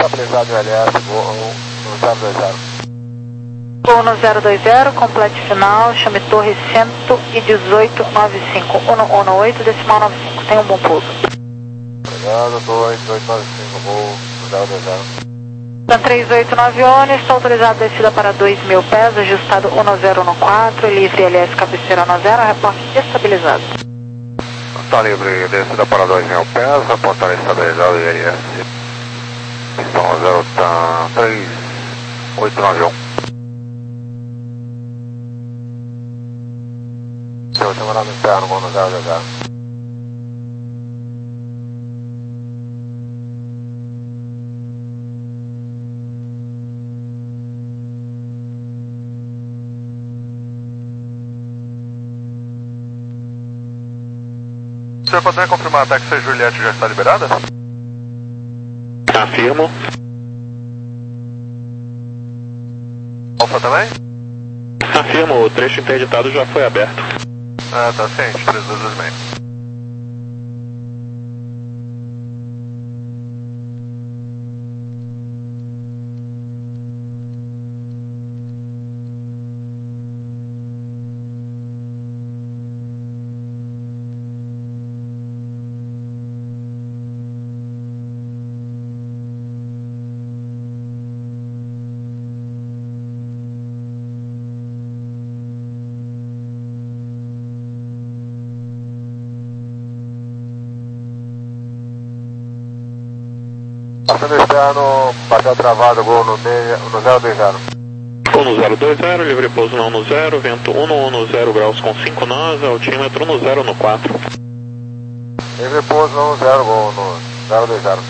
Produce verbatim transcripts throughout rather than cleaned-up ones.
estabilizado o L S, voo no zero dois zero. Voo no zero dois zero, complete final, chame torre cento e dezoito noventa e cinco, um um oito, decimal noventa e cinco, tenha um bom pouso. Obrigado, torre dezoito noventa e cinco, voo no zero dois zero. São três oito nove ONI, está autorizado descida para dois mil pés, ajustado um zero um quatro, livre L S cabeceira um zero, reporte estabilizado. Está livre, descida para dois mil pés, reportar estabilizado L S. Então zero tá três oito nove um. Seu chamado interno, voo no zero dois zero. O senhor poderia confirmar a táxi Juliette já está liberada? Afirmo. Alfa também? Afirmo, o trecho interditado já foi aberto. Ah, tá ciente, três dois dois seis. Passando externo, bateu travado, voo no, no zero dois zero. Voo no zero dois zero, livre pouso no um zero, vento um um zero graus com cinco nós, altímetro no zero no quatro. Livre pouso no zero, voo no zero dois zero.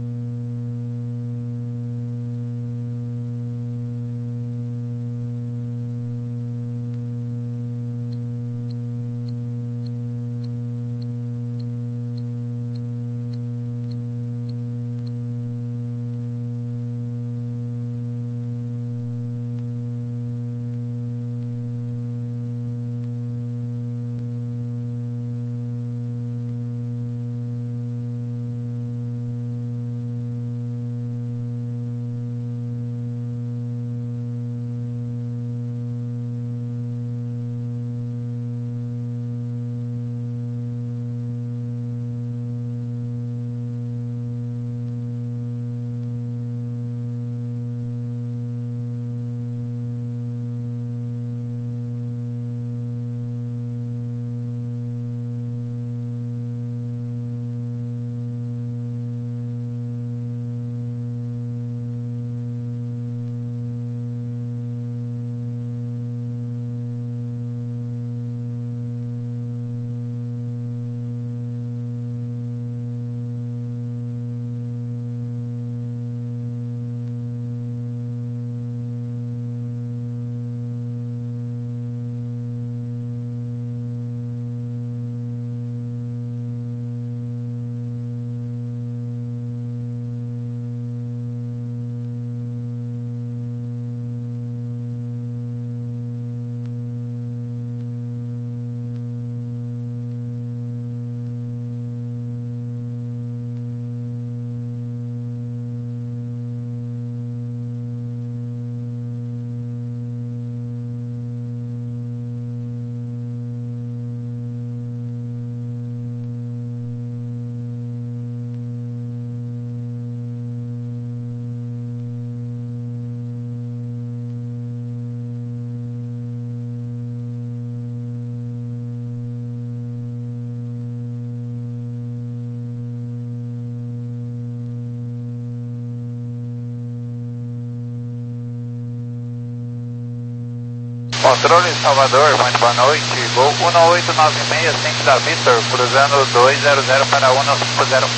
Controle Salvador, muito boa noite. Voo um oito nove seis, centro da Victor, cruzando dois zero zero para um cinco zero.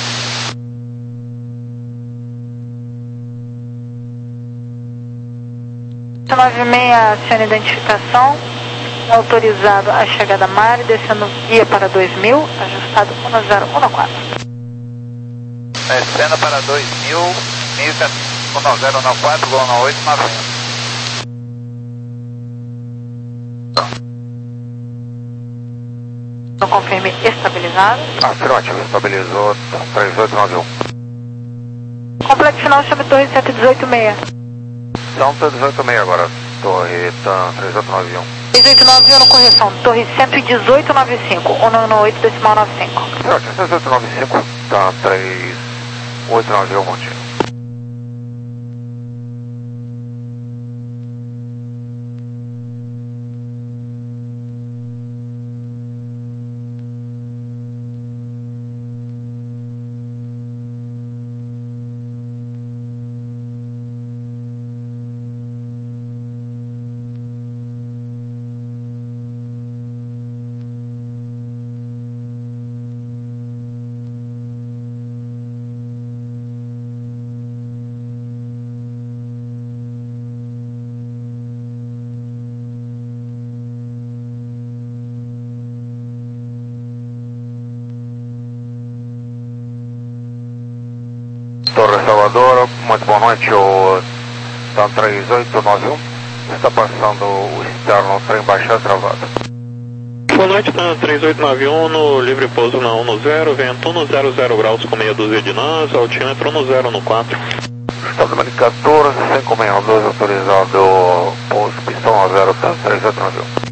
nove seis, aciona identificação, autorizado a chegada a Mari, descendo via para dois mil, ajustado um zero um quatro. Descendo para dois mil, um zero um quatro, voo no oito nove seis. Não confirme estabilizado. Afirmativo, estabilizou três oito nove um. Complete final, chame Torre cento e dezoito seis. cento e dezoito seis agora, Torre tá, três oito nove um. três oito nove um no correção, Torre cento e dezoito noventa e cinco, cento e noventa e oito decimal noventa e cinco. Certo, cento e dezoito noventa e cinco, tá, três oito nove um, bom dia. Torre Salvador, muito boa noite, o TAM três oito nove um, está passando o externo, trem baixado travado. Boa noite, TAM três oito nove um, no livre pouso na um zero, vento um zero zero graus com meia dúzia de nós, altímetro um zero no quatro. Estado número quatorze, cinco seis dois, autorizado, pouso, pistão a zero, TAM três oito nove um.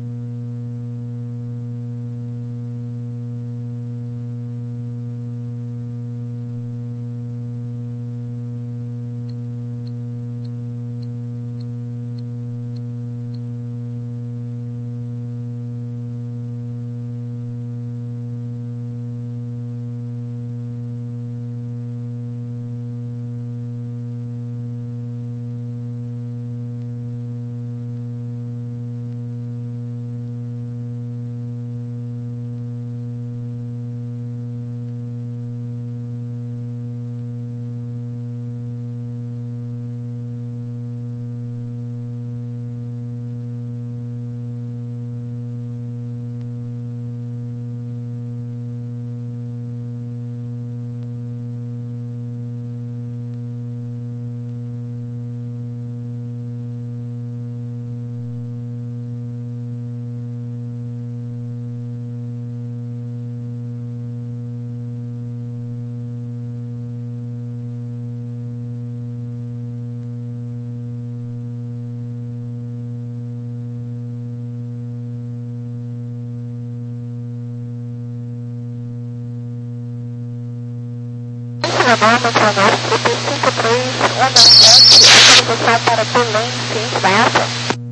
Muito boa noite, cinco três um sete, autorização para Belém, ciente da essa?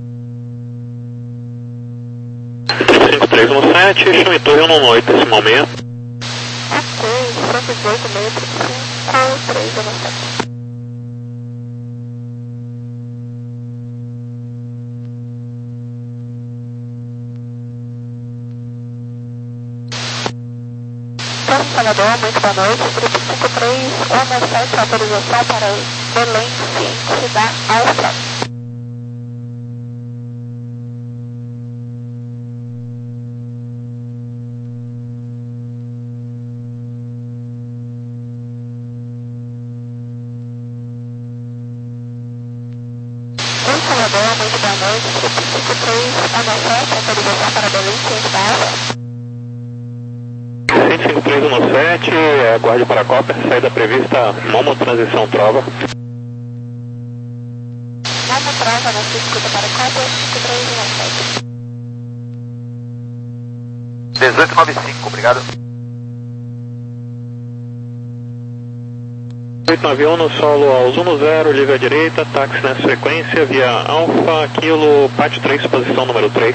cinco três um sete, chame Torre um oito, decimal meia. Ok, cento e dezoito metros, cinco três um sete. Salvador, muito boa noite, grupo cinco três um sete, autorização para Belém, ciente da Alfa. Salvador, muito boa noite, grupo cinco três um sete, autorização para Belém, ciente da Alfa. cinco três um sete, aguarde para a cópia, saída prevista, Momo, transição Trova. Momo Trova, na escuta para a cópia, cinco três um sete. dezoito noventa e cinco, obrigado. oito nove um no solo aos um zero, livre à direita, táxi nessa frequência, via Alfa, Kilo, Pátio três, posição número três.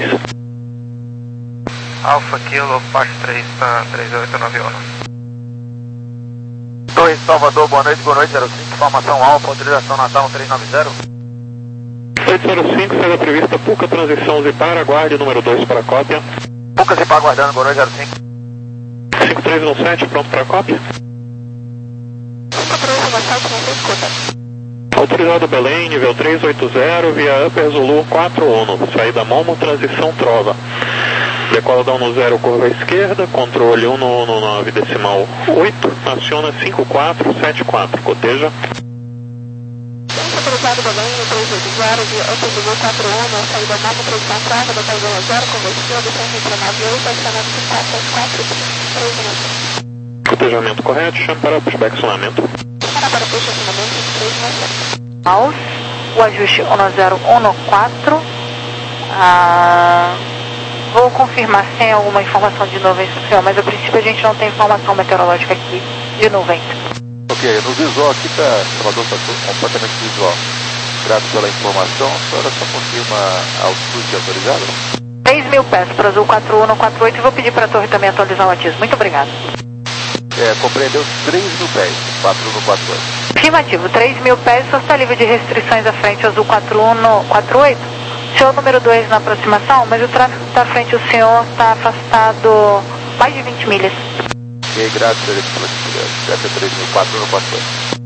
Alfa Kilo, Pátio três, tá, três oito nove um. Torre Salvador, boa noite, boa noite, zero cinco, informação Alfa, autorização Natal três nove zero. oito zero cinco, saída prevista, Puca, transição Zipar, aguarde, número dois para a cópia. Puca Zipar aguardando, boa noite, zero cinco. cinco três um sete, pronto para a cópia. cinco três um sete, não se escuta. Autorizado Belém, nível três oito zero, via Upper Zulu quatro um, saída Momo, transição Trova. Decola da um zero, curva à esquerda, controle um nove decimal oito, aciona cinco quatro sete quatro, coteja. Autorizado Belém, três oito zero, via Upper Zulu quatro um, saída Momo, transição Trova, decola da um zero, curva à esquerda, cento e nove oito, aciona cinco quatro sete quatro, três um. Cotejamento correto, chame para pushback acionamento. Para para push acionamento. Mouse, o ajuste um zero um quatro. Ah, vou confirmar se tem alguma informação de nuvens para o senhor, mas a princípio a gente não tem informação meteorológica aqui de nuvens. Ok, no visual aqui está, o Salvador está completamente visual. Graças pela informação, a senhora só confirma a altitude autorizada? três mil pés para Azul quatro um quatro oito e vou pedir para a torre também atualizar o atismo. Muito obrigado. É, compreendeu três mil pés, quatro um quatro oito. Afirmativo, três mil pés, só está livre de restrições à frente Azul quatro um quatro oito. Senhor número dois na aproximação, mas o tráfego que está à frente do senhor está afastado mais de vinte milhas. Ok, graças a Deus pela segurança. Essa é três mil, quatro um quatro oito.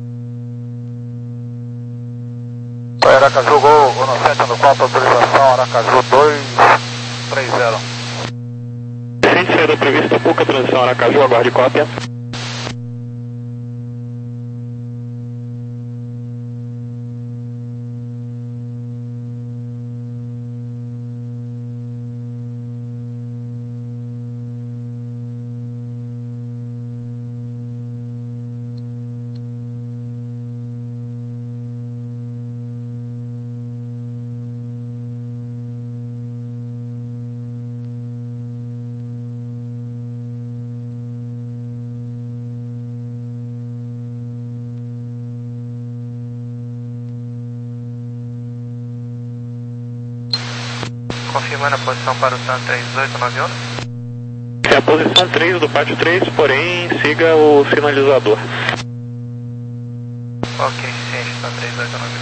Aracaju Gol, um sete um quatro, autorização, Aracaju dois três zero. Sem saída prevista, pouca transição Aracaju, aguarde cópia. Confirmando a posição para o TAM três oito nove um. É a posição três do pátio três, porém siga o sinalizador. Ok, ciente, TAM três oito nove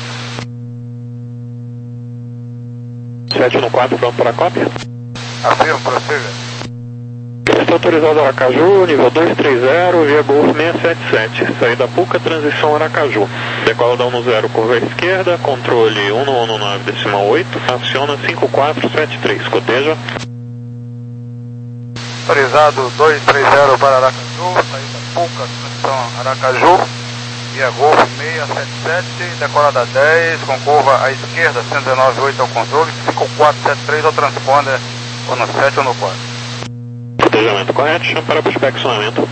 um. sete um quatro, pronto para a cópia. Afirmo, prossiga. Está autorizado Aracaju, nível dois três zero, via Golf seiscentos e setenta e sete. Saída Puca, transição Aracaju. Decola da um zero, curva à esquerda, controle um um nove decimal oito, aciona cinco quatro sete três, coteja. Autorizado dois três zero para Aracaju, saída Puca, transição Aracaju, via Golf seiscentos e setenta e sete, decola da dez, com curva à esquerda, cento e dezenove oito ao controle, cinco quatro sete três ao transponder, ou no sete ou no quatro. Cotejamento correto, chama para prospeccionamento.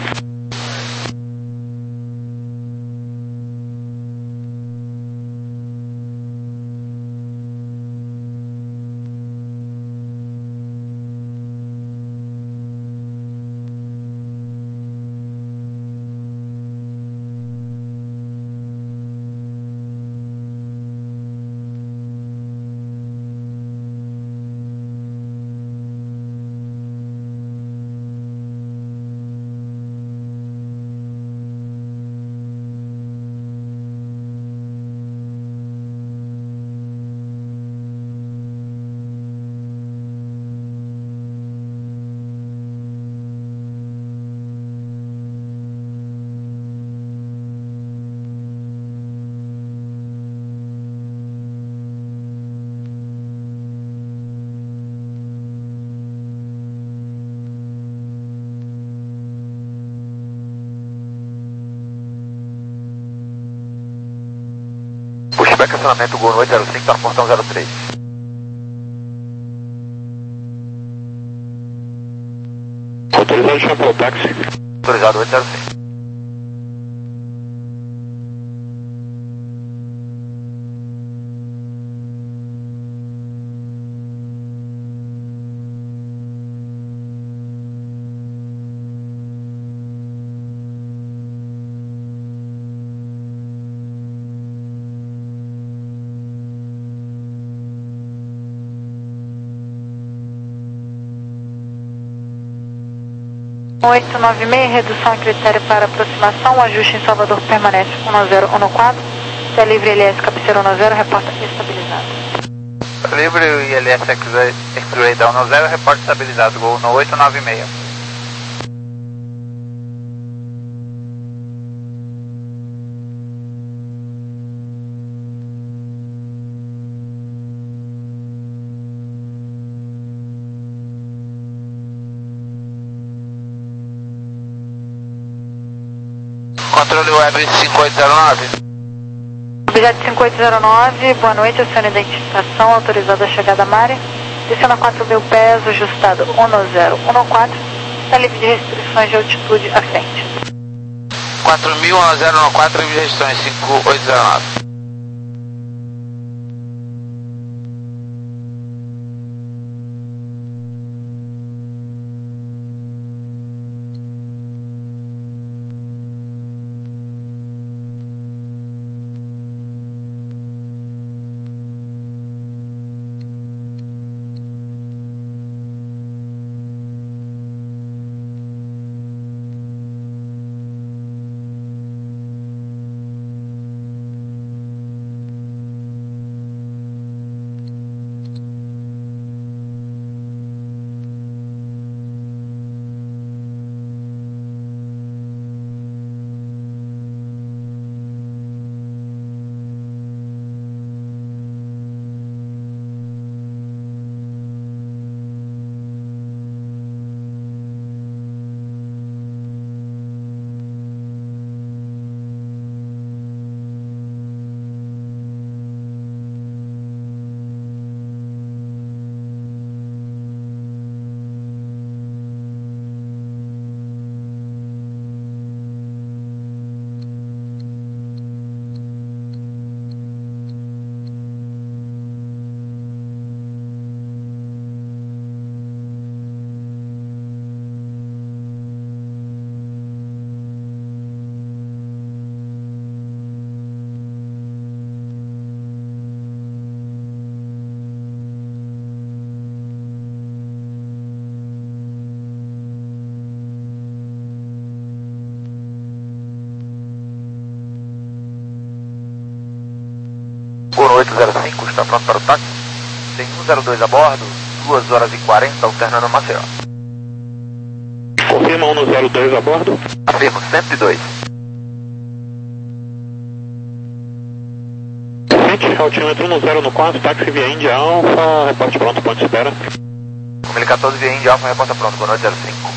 Pushback acionamento Gol oito zero cinco, está no portão zero três. Autorizado chama para o táxi. Autorizado oito zero cinco. oito nove seis, redução a critério para aproximação, o ajuste em Salvador permanece um zero um quatro, está livre L S cabeceira um zero, reporta estabilizado. Livre I L S X-Ray da um zero, reporte estabilizado, Gol no oito nove seis. Controle web cinco oito zero nove. Objeto cinco oito zero nove, boa noite, aciona identificação, autorizada a chegada à Mare. Descendo a quatro mil pés, ajustado um zero um quatro, está livre de restrições de altitude à frente. quatro mil, um zero um quatro, registrões cinco oito zero nove. oito zero cinco, está pronto para o táxi. Tem um zero dois a bordo, duas horas e quarenta, alternando Maceió. Confirma um zero dois a bordo. Afirmo, cento e dois. Frente, altímetro um zero quatro, táxi via Índia Alfa, reporte pronto, ponto de espera. Comili quatorze via Índia Alfa, reporta pronto, boa noite, zero cinco.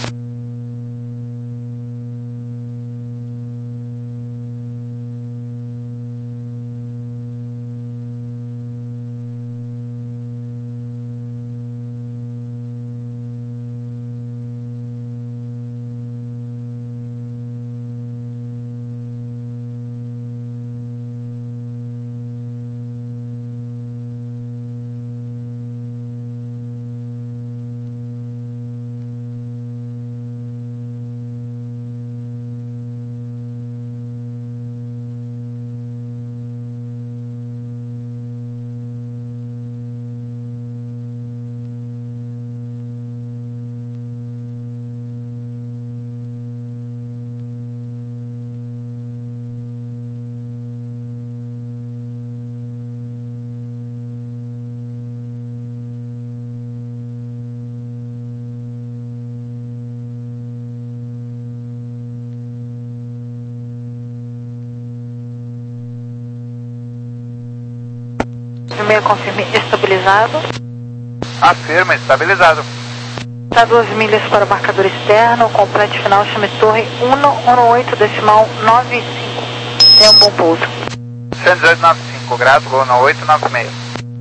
Primeiro confirme estabilizado. Afirma, estabilizado. Está duas milhas para o marcador externo, complete final, chame torre um um oito decimal nove cinco. Tenha um bom pouso. cento e dezoito noventa e cinco, graças, gol no oito nove seis.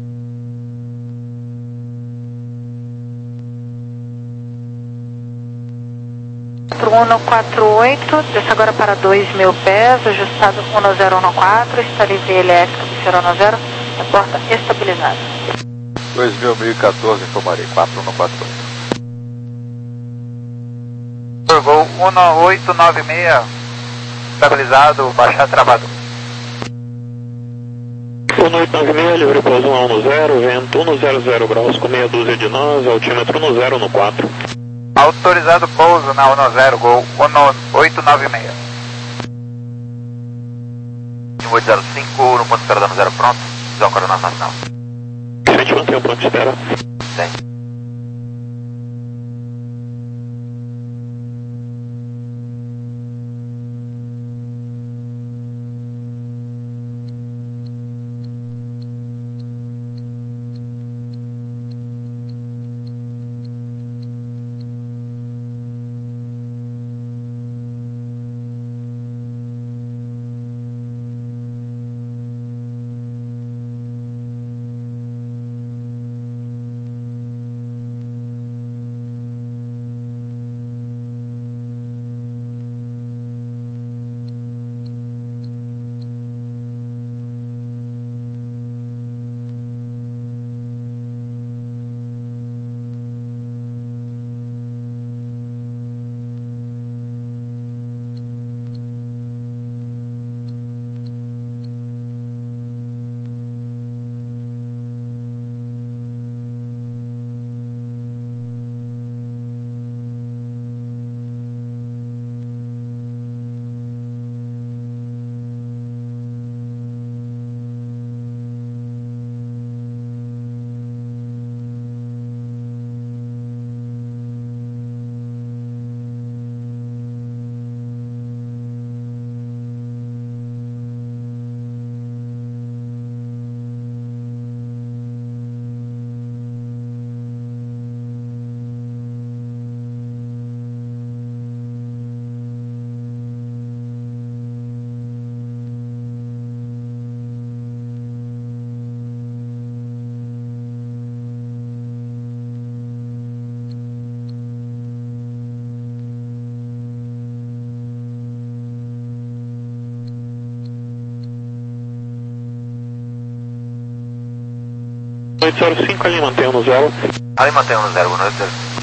quatro um quatro oito, desce agora para dois mil pés, ajustado um zero um quatro, está livre L S, cabeceira um zero, a porta estabilizada. dois mil e quatorze, informarei, quatro um quatro oito. Gol um oito nove seis, estabilizado, baixar travado. um oito nove seis, livre pouso um zero, vento um zero zero graus com meia dúzia de nós, altímetro um zero quatro. Autorizado pouso na um zero, gol um oito nove seis. um oito zero cinco, no ponto de espera da zero pronto, visão coordenada nacional. A gente mantém o ponto de espera. Tem. noite zero cinco, ali mantenha no zero. Ali mantenha no zero, boa noite.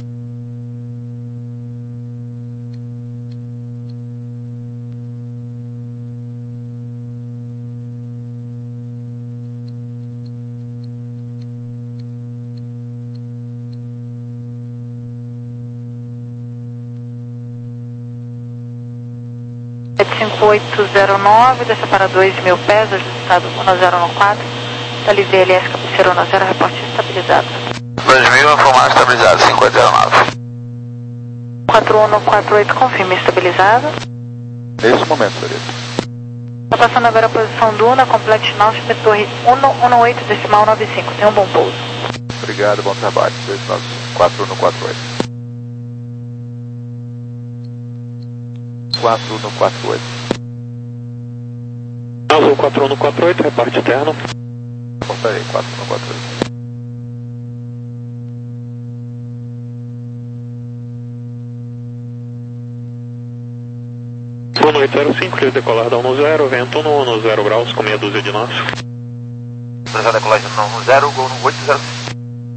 cinco oito zero nove, desça para dois mil pés, ajustado um zero um quatro, da L V L S cabeceira um zero, reporte estabilizado. dois mil, informado estabilizado, cinco oito zero nove. quatro um quatro oito, confirme estabilizado. Nesse momento, seria. Está passando agora a posição Duna, complete Nautilus, torre um um oito decimal nove cinco, tem um bom pouso. Obrigado, bom trabalho. dois nove cinco, quatro um quatro oito. quatro um quatro oito. Azul quatro um quatro oito, reparte interno. Portaria quatro um quatro oito. Boa noite zero cinco, clear decolar da um zero, vento no zero graus com meia dúzia de nós. Autorizar a decolagem no zero, gol no oito zero cinco.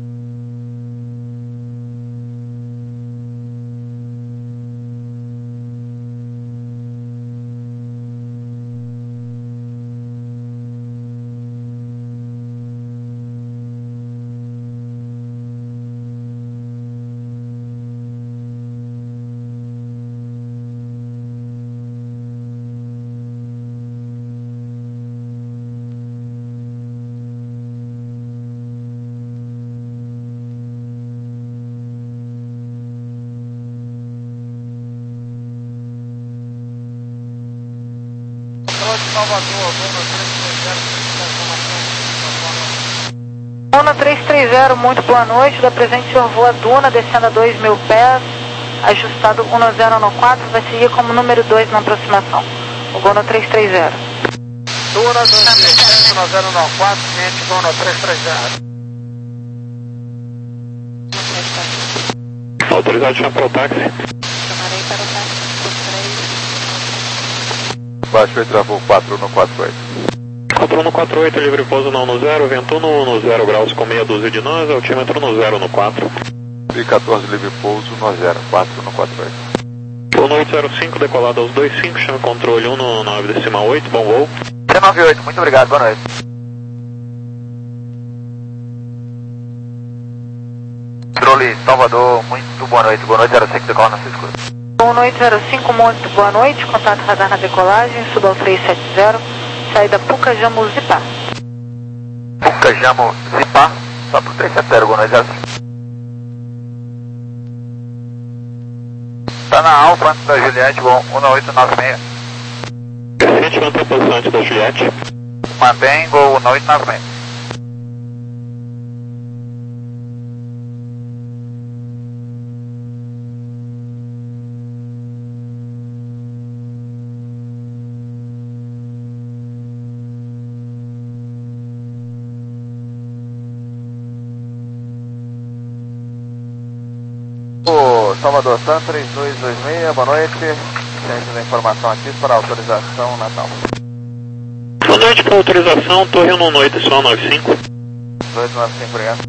Duna três três zero, muito boa noite, da presente senhor voa Duna, descendo a dois mil pés, ajustado um zero um quatro, vai seguir como número dois na aproximação. O Duna três três zero. Duna dois mil pés, um zero um quatro, cliente Duna três três zero. Autorizado já para o táxi. Chamarei para o táxi por três. Baixo e travou quatro um quatro oito. quatro um quatro oito, livre pouso não no zero, vento no zero graus com meia dúzia de nós, altímetro no zero no quatro. E quatorze, livre pouso no zero, quatro um quatro oito. Boa noite zero cinco, decolado aos dois cinco, chama controle um no nove decimal oito, bom voo. nove oito, muito obrigado, boa noite. Controle Salvador, muito boa noite, boa noite zero cinco, decola na sua escura. Boa noite zero cinco, muito boa noite, contato radar na decolagem, Sudal três sete zero, saída Pucajamo Zipá. Pucajamo Zipá, só por três sete zero, boa noite zero cinco. Tá na Alfa antes da Juliette, bom, um oito nove seis. Crescente, mantém a posição antes da Juliette. Mantém, gol um oito nove seis. Salvador Sun três dois dois seis, boa noite. Ciência da informação aqui para autorização Natal. Boa noite para autorização, torre um oito só nove cinco. dois nove cinco, obrigado.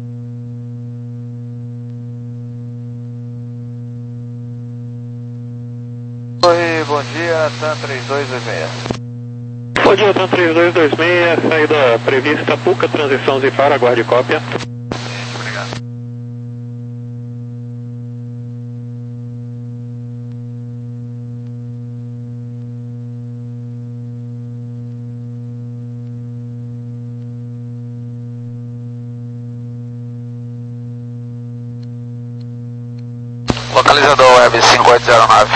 Oi, bom dia, Sun três dois dois seis. Bom dia, Sun três dois dois seis, saída prevista Puca, transição Zipar, aguarde cópia. Obrigado. Localizador Web cinco oito zero nove.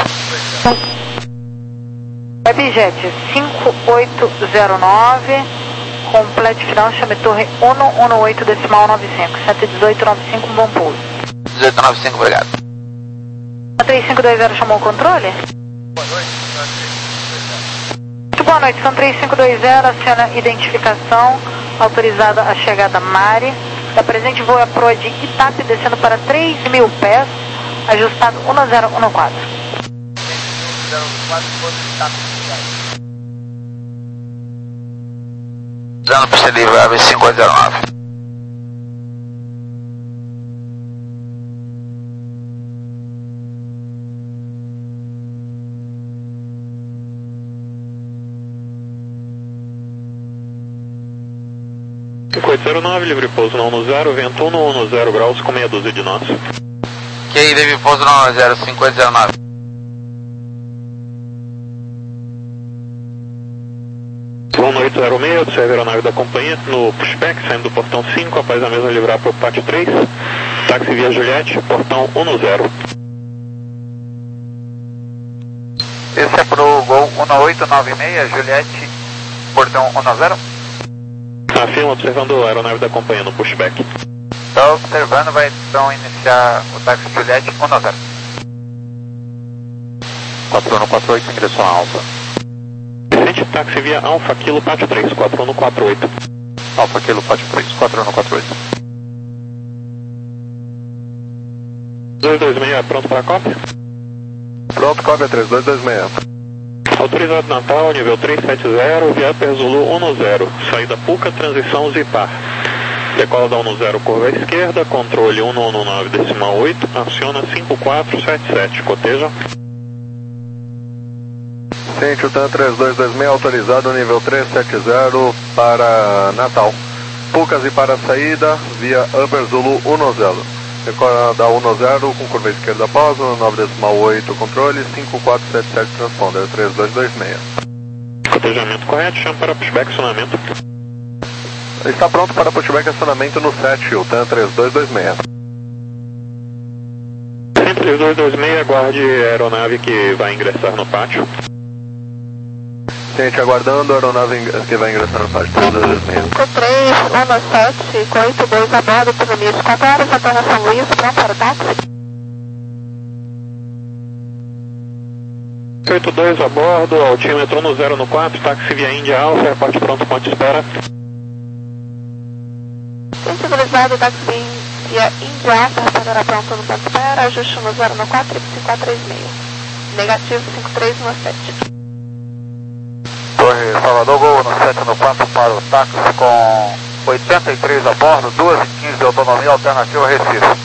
Webjet cinco oito zero nove, complete final, chame torre um um oito decimal nove cinco, sete dezoito nove cinco, bom pouso. dezoito nove cinco, obrigado. três cinco dois zero chamou o controle? Boa noite, Muito boa noite, são três cinco dois zero, aciona identificação, autorizada a chegada Mari, da presente voo é proa de Itap, descendo para três mil pés, ajustado um zero um quatro. Dando pista livre, A V cinco oito zero nove. cinco oito zero nove, livre pouso no um zero, vento um zero graus com meia dúzia de nós. Ok, livre pouso no zero cinco oito zero nove. um oito zero seis, observe a aeronave da companhia no pushback, saindo do portão cinco, após a mesa livrar para o pátio três, táxi via Juliette, portão um zero. Esse é pro Gol um oito nove seis, Juliette, portão um zero. Afirma, observando a aeronave da companhia no pushback. Está observando, vai então iniciar o táxi Juliette um zero. quatro um quatro oito, ingressão alfa. Vicente, táxi via Alfa Kilo Pátio três, quatro um quatro oito. Alfa Kilo Pátio três, quatro um quatro oito. dois dois seis, pronto para a cópia? Pronto, cópia três dois dois seis. Autorizado Natal, nível trezentos e setenta, via Upper Zulu um zero, saída Puca, transição Zipar. Decola da um zero, curva à esquerda, controle um um nove decimal oito, aciona cinco quatro sete sete, coteja. Ciente, o TAM três dois dois seis autorizado, nível trezentos e setenta para Natal. Pucas e para saída, via Upper Zulu um zero. Decola da um zero com curva à esquerda após, um nove decimal oito controle, cinco quatro sete sete transponder, três dois dois seis. Cotejamento correto, chama para pushback acionamento. Está pronto para pushback acionamento no sete, o TAM três dois dois seis. três dois dois seis, aguarde a aeronave que vai ingressar no pátio. Ciente, aguardando a aeronave que vai ingressar no pátio três dois dois seis. cinco três um sete, oito dois a bordo, economia de quatro horas, até São Luís, pronto para o táxi. oito dois a bordo, altímetro um zero no quatro, táxi via Índia Alfa, airport pronto, ponte espera. Sensibilizado, táxi via Índia Alfa, retornará pronto no ponto espera, ajuste um zero no quatro, cinco quatro três seis. Negativo cinco três um sete. Torre Salvador, Gol no sete no quatro para o táxi com oitenta e três a bordo, duas e quinze de autonomia, alternativa Recife.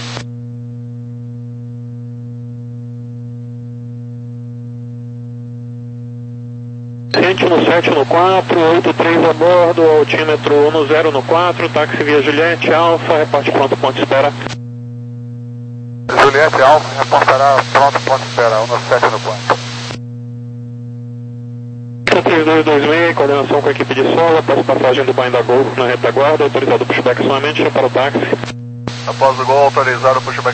Ciente no sete no quatro, oito três a bordo, altímetro um zero no quatro, táxi via Juliette Alfa, reporte pronto, ponte espera. Juliette Alfa reportará pronto, ponto espera, um sete no quatro. três dois dois seis, coordenação com a equipe de solo, após passagem do banho da Gol na retaguarda, autorizado pushback acionamento, chama para o táxi. Após o Gol, autorizado pushback